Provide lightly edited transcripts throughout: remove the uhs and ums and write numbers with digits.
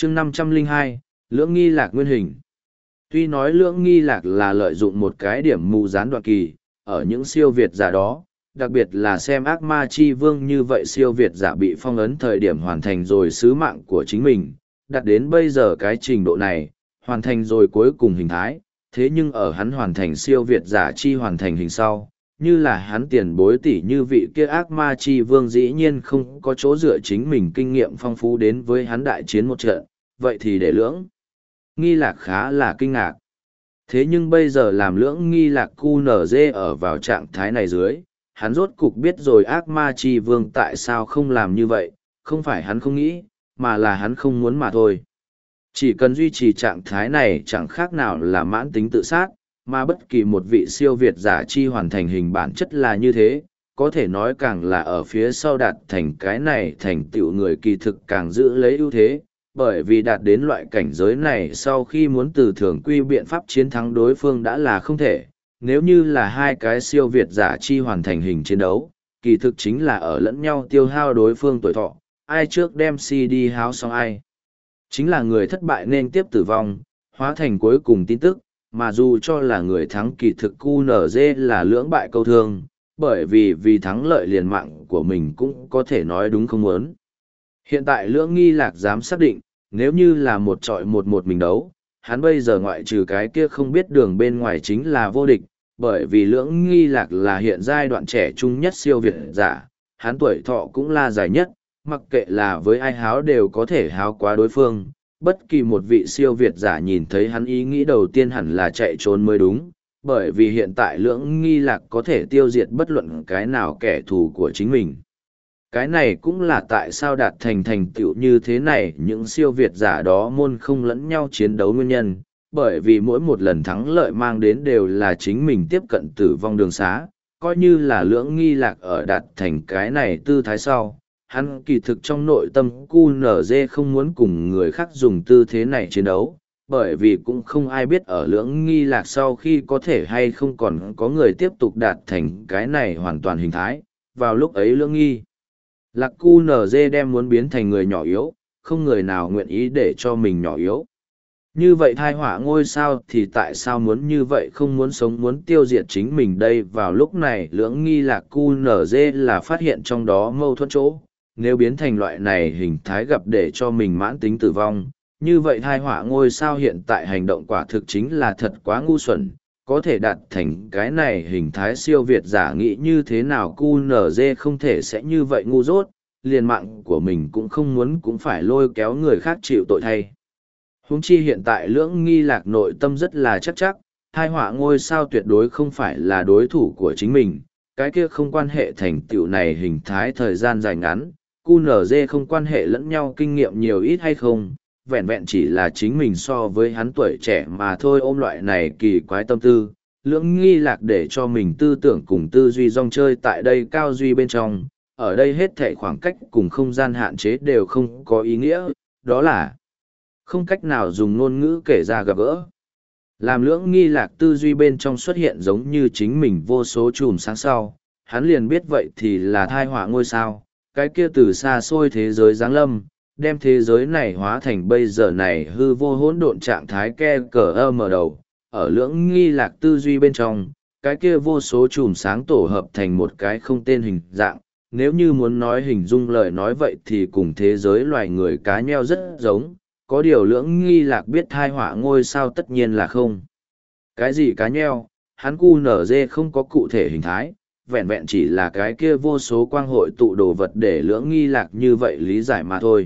chương 502, lưỡng nghi lạc nguyên hình. Tuy nói lưỡng nghi lạc là lợi dụng một cái điểm mù gián đoạn kỳ, ở những siêu việt giả đó, đặc biệt là xem ác ma chi vương như vậy siêu việt giả bị phong ấn thời điểm hoàn thành rồi sứ mạng của chính mình, đặt đến bây giờ cái trình độ này, hoàn thành rồi cuối cùng hình thái, thế nhưng ở hắn hoàn thành siêu việt giả chi hoàn thành hình sau, như là hắn tiền bối tỷ như vị kia ác ma chi vương dĩ nhiên không có chỗ dựa chính mình kinh nghiệm phong phú đến với hắn đại chiến một trận, vậy thì để lưỡng nghi lạc khá là kinh ngạc. Thế nhưng bây giờ làm lưỡng nghi lạc QNZ ở vào trạng thái này dưới, hắn rốt cục biết rồi ác ma chi vương tại sao không làm như vậy, không phải hắn không nghĩ, mà là hắn không muốn mà thôi. Chỉ cần duy trì trạng thái này chẳng khác nào là mãn tính tự sát, mà bất kỳ một vị siêu việt giả chi hoàn thành hình bản chất là như thế, có thể nói càng là ở phía sau đạt thành cái này thành tựu người kỳ thực càng giữ lấy ưu thế, bởi vì đạt đến loại cảnh giới này sau khi muốn từ thường quy biện pháp chiến thắng đối phương đã là không thể, nếu như là hai cái siêu việt giả chi hoàn thành hình chiến đấu, kỳ thực chính là ở lẫn nhau tiêu hao đối phương tuổi thọ, ai trước đem CD háo xong ai. Chính là người thất bại nên tiếp tử vong, hóa thành cuối cùng tin tức, mà dù cho là người thắng kỳ thực QNZ là lưỡng bại câu thương, bởi vì thắng lợi liền mạng của mình cũng có thể nói đúng không muốn. Hiện tại lưỡng nghi lạc dám xác định, nếu như là một trọi một mình đấu, hắn bây giờ ngoại trừ cái kia không biết đường bên ngoài chính là vô địch, bởi vì lưỡng nghi lạc là hiện giai đoạn trẻ trung nhất siêu việt giả, hắn tuổi thọ cũng là dài nhất, mặc kệ là với ai háo đều có thể háo quá đối phương. Bất kỳ một vị siêu việt giả nhìn thấy hắn ý nghĩ đầu tiên hẳn là chạy trốn mới đúng, bởi vì hiện tại lưỡng nghi lạc có thể tiêu diệt bất luận cái nào kẻ thù của chính mình. Cái này cũng là tại sao đạt thành tựu như thế này những siêu việt giả đó môn không lẫn nhau chiến đấu nguyên nhân, bởi vì mỗi một lần thắng lợi mang đến đều là chính mình tiếp cận tử vong đường xá, coi như là lưỡng nghi lạc ở đạt thành cái này tư thái sau. Hắn kỳ thực trong nội tâm QNZ không muốn cùng người khác dùng tư thế này chiến đấu, bởi vì cũng không ai biết ở lưỡng nghi lạc sau khi có thể hay không còn có người tiếp tục đạt thành cái này hoàn toàn hình thái. Vào lúc ấy lưỡng nghi lạc QNZ đem muốn biến thành người nhỏ yếu, không người nào nguyện ý để cho mình nhỏ yếu. Như vậy thai họa ngôi sao thì tại sao muốn như vậy không muốn sống muốn tiêu diệt chính mình đây. Vào lúc này lưỡng nghi lạc QNZ là phát hiện trong đó mâu thuẫn chỗ. Nếu biến thành loại này hình thái gặp để cho mình mãn tính tử vong, như vậy thai họa ngôi sao hiện tại hành động quả thực chính là thật quá ngu xuẩn, có thể đạt thành cái này hình thái siêu việt giả nghĩ như thế nào QNZ không thể sẽ như vậy ngu dốt, liền mạng của mình cũng không muốn cũng phải lôi kéo người khác chịu tội thay. Huống chi hiện tại lưỡng nghi lạc nội tâm rất là chắc, thai họa ngôi sao tuyệt đối không phải là đối thủ của chính mình, cái kia không quan hệ thành tựu này hình thái thời gian dài ngắn. QNZ không quan hệ lẫn nhau kinh nghiệm nhiều ít hay không, vẹn vẹn chỉ là chính mình so với hắn tuổi trẻ mà thôi. Ôm loại này kỳ quái tâm tư, lưỡng nghi lạc để cho mình tư tưởng cùng tư duy rong chơi tại đây cao duy bên trong, ở đây hết thảy khoảng cách cùng không gian hạn chế đều không có ý nghĩa, đó là không cách nào dùng ngôn ngữ kể ra gặp gỡ. Làm lưỡng nghi lạc tư duy bên trong xuất hiện giống như chính mình vô số chùm sáng sau, hắn liền biết vậy thì là thai họa ngôi sao. Cái kia từ xa xôi thế giới giáng lâm, đem thế giới này hóa thành bây giờ này hư vô hỗn độn trạng thái ke cờ mở đầu, ở lưỡng nghi lạc tư duy bên trong, cái kia vô số chùm sáng tổ hợp thành một cái không tên hình dạng, nếu như muốn nói hình dung lời nói vậy thì cùng thế giới loài người cá nheo rất giống, có điều lưỡng nghi lạc biết thai họa ngôi sao tất nhiên là không. Cái gì cá nheo, hắn QNZ không có cụ thể hình thái, vẹn vẹn chỉ là cái kia vô số quang hội tụ đồ vật để lưỡng nghi lạc như vậy lý giải mà thôi.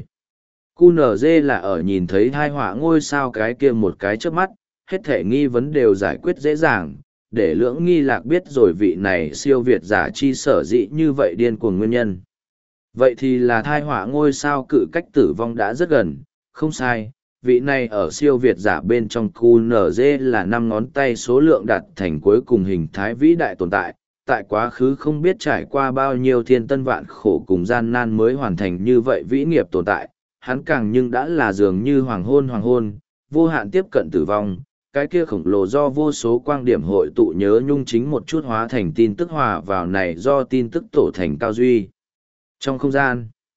QNZ là ở nhìn thấy thai họa ngôi sao cái kia một cái trước mắt, hết thể nghi vấn đều giải quyết dễ dàng, để lưỡng nghi lạc biết rồi vị này siêu việt giả chi sở dĩ như vậy điên cuồng nguyên nhân. Vậy thì là thai họa ngôi sao cự cách tử vong đã rất gần, không sai, vị này ở siêu việt giả bên trong QNZ là 5 ngón tay số lượng đạt thành cuối cùng hình thái vĩ đại tồn tại. Tại quá khứ không biết trải qua bao nhiêu thiên tân vạn khổ cùng gian nan mới hoàn thành như vậy vĩ nghiệp tồn tại, hắn càng nhưng đã là dường như hoàng hôn, vô hạn tiếp cận tử vong, cái kia khổng lồ do vô số quang điểm hội tụ nhớ nhung chính một chút hóa thành tin tức hòa vào này do tin tức tổ thành cao duy. Trong không gian,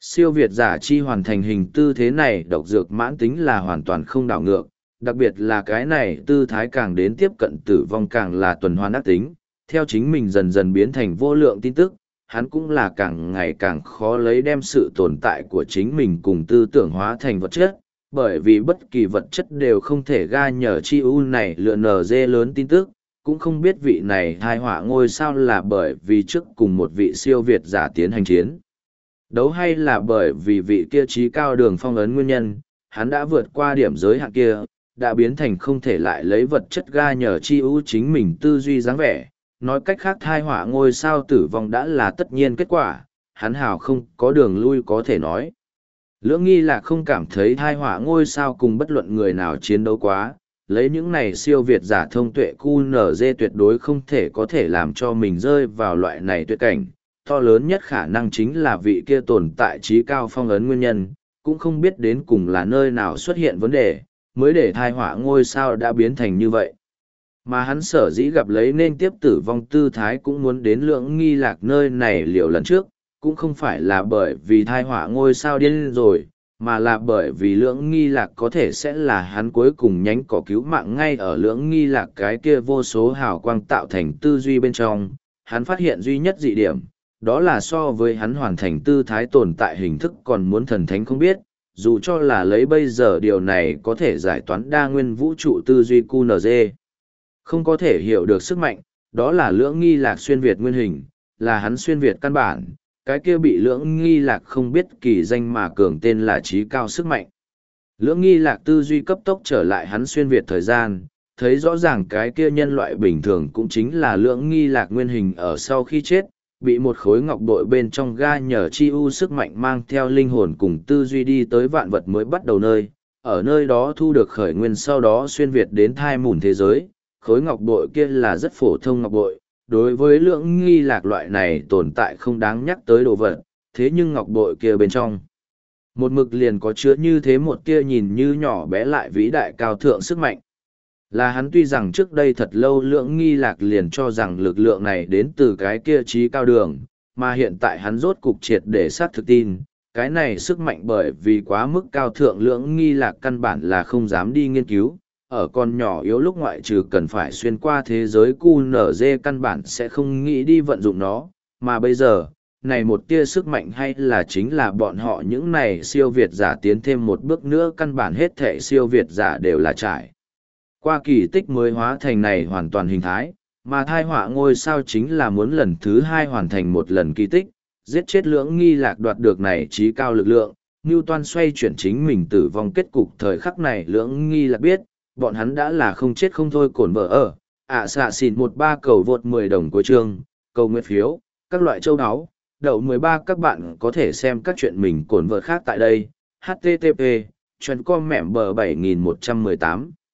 Siêu việt giả chi hoàn thành hình tư thế này độc dược mãn tính là hoàn toàn không đảo ngược, đặc biệt là cái này tư thái càng đến tiếp cận tử vong càng là tuần hoàn ác tính, theo chính mình dần dần biến thành vô lượng tin tức, hắn cũng là càng ngày càng khó lấy đem sự tồn tại của chính mình cùng tư tưởng hóa thành vật chất, bởi vì bất kỳ vật chất đều không thể ga nhờ chi u này lựa nở dê lớn tin tức, cũng không biết vị này thai họa ngôi sao là bởi vì trước cùng một vị siêu việt giả tiến hành chiến đấu hay là bởi vì vị kia trí cao đường phong ấn nguyên nhân, hắn đã vượt qua điểm giới hạn kia, đã biến thành không thể lại lấy vật chất ga nhờ chi ưu chính mình tư duy dáng vẻ. Nói cách khác thai họa ngôi sao tử vong đã là tất nhiên kết quả, hắn hào không có đường lui có thể nói. Lưỡng nghi là không cảm thấy thai họa ngôi sao cùng bất luận người nào chiến đấu quá, lấy những này siêu việt giả thông tuệ QNZ tuyệt đối không thể có thể làm cho mình rơi vào loại này tuyệt cảnh. To lớn nhất khả năng chính là vị kia tồn tại trí cao phong ấn nguyên nhân, cũng không biết đến cùng là nơi nào xuất hiện vấn đề, mới để thai họa ngôi sao đã biến thành như vậy. Mà hắn sở dĩ gặp lấy nên tiếp tử vong tư thái cũng muốn đến Lưỡng Nghi Lạc nơi này liệu lần trước, cũng không phải là bởi vì thai họa ngôi sao điên rồi, mà là bởi vì Lưỡng Nghi Lạc có thể sẽ là hắn cuối cùng nhánh cỏ cứu mạng ngay ở Lưỡng Nghi Lạc cái kia vô số hào quang tạo thành tư duy bên trong, hắn phát hiện duy nhất dị điểm, đó là so với hắn hoàn thành tư thái tồn tại hình thức còn muốn thần thánh không biết, dù cho là lấy bây giờ điều này có thể giải toán đa nguyên vũ trụ tư duy QNZ. Không có thể hiểu được sức mạnh, đó là Lưỡng Nghi Lạc xuyên Việt nguyên hình, là hắn xuyên Việt căn bản, cái kia bị Lưỡng Nghi Lạc không biết kỳ danh mà cường tên là trí cao sức mạnh. Lưỡng Nghi Lạc tư duy cấp tốc trở lại hắn xuyên Việt thời gian, thấy rõ ràng cái kia nhân loại bình thường cũng chính là Lưỡng Nghi Lạc nguyên hình ở sau khi chết, bị một khối ngọc bội bên trong ga nhờ chi u sức mạnh mang theo linh hồn cùng tư duy đi tới vạn vật mới bắt đầu nơi, ở nơi đó thu được khởi nguyên sau đó xuyên Việt đến thai mùn thế giới, khối ngọc bội kia là rất phổ thông ngọc bội, đối với Lưỡng Nghi Lạc loại này tồn tại không đáng nhắc tới đồ vật, thế nhưng ngọc bội kia bên trong một mực liền có chứa như thế một tia nhìn như nhỏ bé lại vĩ đại cao thượng sức mạnh. Là hắn tuy rằng trước đây thật lâu Lưỡng Nghi Lạc liền cho rằng lực lượng này đến từ cái kia trí cao đường, mà hiện tại hắn rốt cục triệt để xác thực tin, cái này sức mạnh bởi vì quá mức cao thượng Lưỡng Nghi Lạc căn bản là không dám đi nghiên cứu, ở con nhỏ yếu lúc ngoại trừ cần phải xuyên qua thế giới QNZ căn bản sẽ không nghĩ đi vận dụng nó, mà bây giờ, này một tia sức mạnh hay là chính là bọn họ những này siêu việt giả tiến thêm một bước nữa căn bản hết thệ siêu việt giả đều là trải qua kỳ tích mới hóa thành này hoàn toàn hình thái, mà thai họa ngôi sao chính là muốn lần thứ hai hoàn thành một lần kỳ tích, giết chết Lưỡng Nghi Lạc đoạt được này trí cao lực lượng, Newton xoay chuyển chính mình tử vong kết cục thời khắc này Lưỡng Nghi Lạc biết, bọn hắn đã là không chết không thôi cổn vợ ở, xạ xỉn 13 cầu vượt 10 đồng cuối chương, cầu nguyện phiếu, các loại châu áo, đậu 13 các bạn có thể xem các chuyện mình cổn vợ khác tại đây, http, chuyện com mẹm bờ 7118.